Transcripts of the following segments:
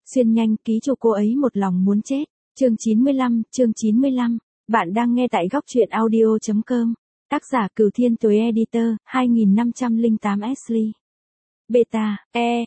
Xuyên nhanh, ký chủ cô ấy một lòng muốn chết. Chương 95. Bạn đang nghe tại góc truyện audio.com. Tác giả Cửu Thiên Tuế Editor, 2508 Ashley. Beta,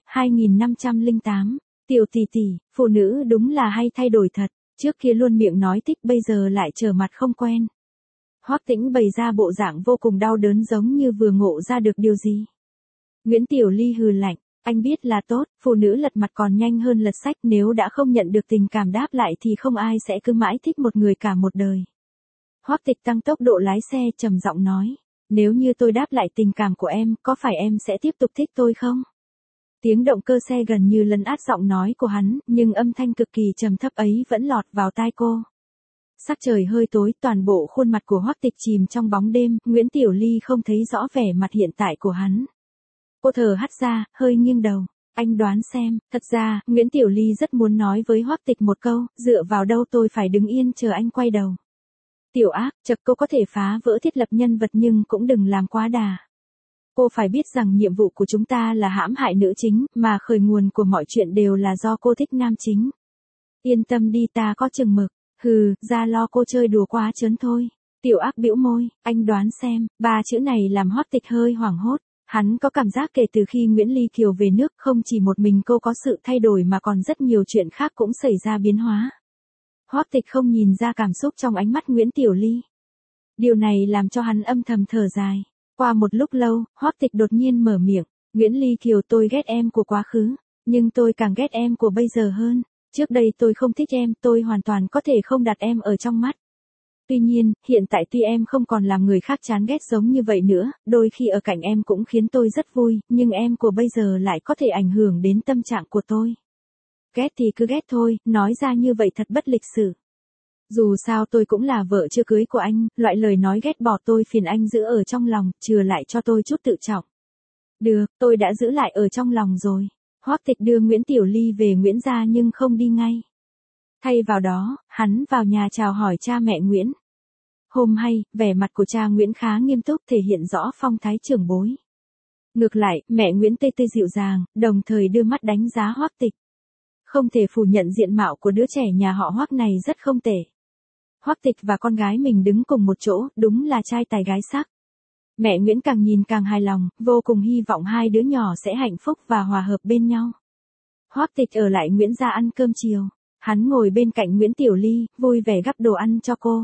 2508. Tiểu tỷ tỷ, phụ nữ đúng là hay thay đổi thật. Trước kia luôn miệng nói thích, bây giờ lại trở mặt không quen. Hoắc Tĩnh bày ra bộ dạng vô cùng đau đớn, giống như vừa ngộ ra được điều gì. Nguyễn Tiểu Ly hừ lạnh. Anh biết là tốt, phụ nữ lật mặt còn nhanh hơn lật sách, nếu đã không nhận được tình cảm đáp lại thì không ai sẽ cứ mãi thích một người cả một đời. Hoắc Tịch tăng tốc độ lái xe, trầm giọng nói, nếu như tôi đáp lại tình cảm của em, có phải em sẽ tiếp tục thích tôi không? Tiếng động cơ xe gần như lấn át giọng nói của hắn, nhưng âm thanh cực kỳ trầm thấp ấy vẫn lọt vào tai cô. Sắc trời hơi tối, toàn bộ khuôn mặt của Hoắc Tịch chìm trong bóng đêm, Nguyễn Tiểu Ly không thấy rõ vẻ mặt hiện tại của hắn. Cô thở hắt ra, hơi nghiêng đầu. Anh đoán xem, thật ra, Nguyễn Tiểu Ly rất muốn nói với Hoắc Tịch một câu, dựa vào đâu tôi phải đứng yên chờ anh quay đầu. Tiểu ác, cô có thể phá vỡ thiết lập nhân vật nhưng cũng đừng làm quá đà. Cô phải biết rằng nhiệm vụ của chúng ta là hãm hại nữ chính, mà khởi nguồn của mọi chuyện đều là do cô thích nam chính. Yên tâm đi, ta có chừng mực. Hừ, ra lo cô chơi đùa quá trớn thôi. Tiểu ác bĩu môi, anh đoán xem, ba chữ này làm Hoắc Tịch hơi hoảng hốt. Hắn có cảm giác kể từ khi Nguyễn Ly Kiều về nước, không chỉ một mình cô có sự thay đổi mà còn rất nhiều chuyện khác cũng xảy ra biến hóa. Hoắc Tịch không nhìn ra cảm xúc trong ánh mắt Nguyễn Tiểu Ly. Điều này làm cho hắn âm thầm thở dài. Qua một lúc lâu, Hoắc Tịch đột nhiên mở miệng, Nguyễn Ly Kiều, tôi ghét em của quá khứ, nhưng tôi càng ghét em của bây giờ hơn. Trước đây tôi không thích em, tôi hoàn toàn có thể không đặt em ở trong mắt. Tuy nhiên, hiện tại tuy em không còn làm người khác chán ghét giống như vậy nữa, đôi khi ở cạnh em cũng khiến tôi rất vui, nhưng em của bây giờ lại có thể ảnh hưởng đến tâm trạng của tôi. Ghét thì cứ ghét thôi, nói ra như vậy thật bất lịch sự. Dù sao tôi cũng là vợ chưa cưới của anh, loại lời nói ghét bỏ tôi phiền anh giữ ở trong lòng, chừa lại cho tôi chút tự trọng. Được, tôi đã giữ lại ở trong lòng rồi. Hoắc Tịch đưa Nguyễn Tiểu Ly về Nguyễn gia nhưng không đi ngay. Thay vào đó, hắn vào nhà chào hỏi cha mẹ Nguyễn. Hôm hay, vẻ mặt của cha Nguyễn khá nghiêm túc, thể hiện rõ phong thái trưởng bối. Ngược lại, mẹ Nguyễn tươi tươi dịu dàng, đồng thời đưa mắt đánh giá Hoắc Tịch. Không thể phủ nhận diện mạo của đứa trẻ nhà họ Hoắc này rất không tệ. Hoắc Tịch và con gái mình đứng cùng một chỗ, đúng là trai tài gái sắc. Mẹ Nguyễn càng nhìn càng hài lòng, vô cùng hy vọng hai đứa nhỏ sẽ hạnh phúc và hòa hợp bên nhau. Hoắc Tịch ở lại Nguyễn gia ăn cơm chiều. Hắn ngồi bên cạnh Nguyễn Tiểu Ly, vui vẻ gắp đồ ăn cho cô.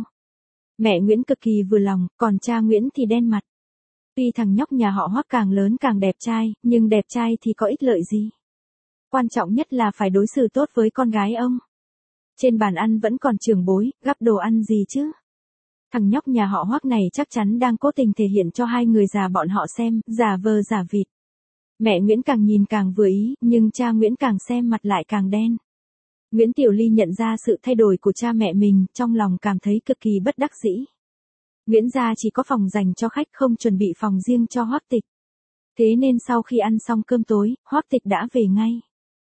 Mẹ Nguyễn cực kỳ vừa lòng, còn cha Nguyễn thì đen mặt. Tuy thằng nhóc nhà họ Hoắc càng lớn càng đẹp trai, nhưng đẹp trai thì có ích lợi gì? Quan trọng nhất là phải đối xử tốt với con gái ông. Trên bàn ăn vẫn còn trưởng bối, gắp đồ ăn gì chứ? Thằng nhóc nhà họ Hoắc này chắc chắn đang cố tình thể hiện cho hai người già bọn họ xem, giả vờ giả vịt. Mẹ Nguyễn càng nhìn càng vừa ý, nhưng cha Nguyễn càng xem mặt lại càng đen. Nguyễn Tiểu Ly nhận ra sự thay đổi của cha mẹ mình, trong lòng cảm thấy cực kỳ bất đắc dĩ. Nguyễn gia chỉ có phòng dành cho khách, không chuẩn bị phòng riêng cho Hoắc Tịch. Thế nên sau khi ăn xong cơm tối, Hoắc Tịch đã về ngay.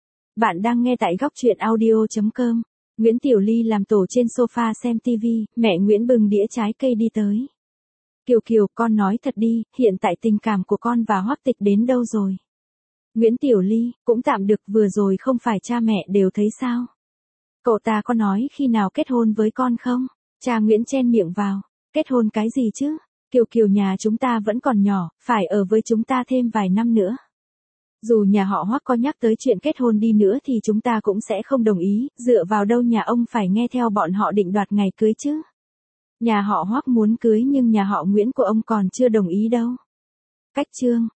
Bạn đang nghe tại góc truyện audio.com. Nguyễn Tiểu Ly làm tổ trên sofa xem TV, mẹ Nguyễn bưng đĩa trái cây đi tới. Kiều Kiều, con nói thật đi, hiện tại tình cảm của con và Hoắc Tịch đến đâu rồi? Nguyễn Tiểu Ly, cũng tạm được, vừa rồi không phải cha mẹ đều thấy sao? Cậu ta có nói khi nào kết hôn với con không? Cha Nguyễn chen miệng vào, kết hôn cái gì chứ? Kiều Kiều, nhà chúng ta vẫn còn nhỏ, phải ở với chúng ta thêm vài năm nữa. Dù nhà họ Hoắc có nhắc tới chuyện kết hôn đi nữa thì chúng ta cũng sẽ không đồng ý, dựa vào đâu nhà ông phải nghe theo bọn họ định đoạt ngày cưới chứ? Nhà họ Hoắc muốn cưới nhưng nhà họ Nguyễn của ông còn chưa đồng ý đâu. Cách chương.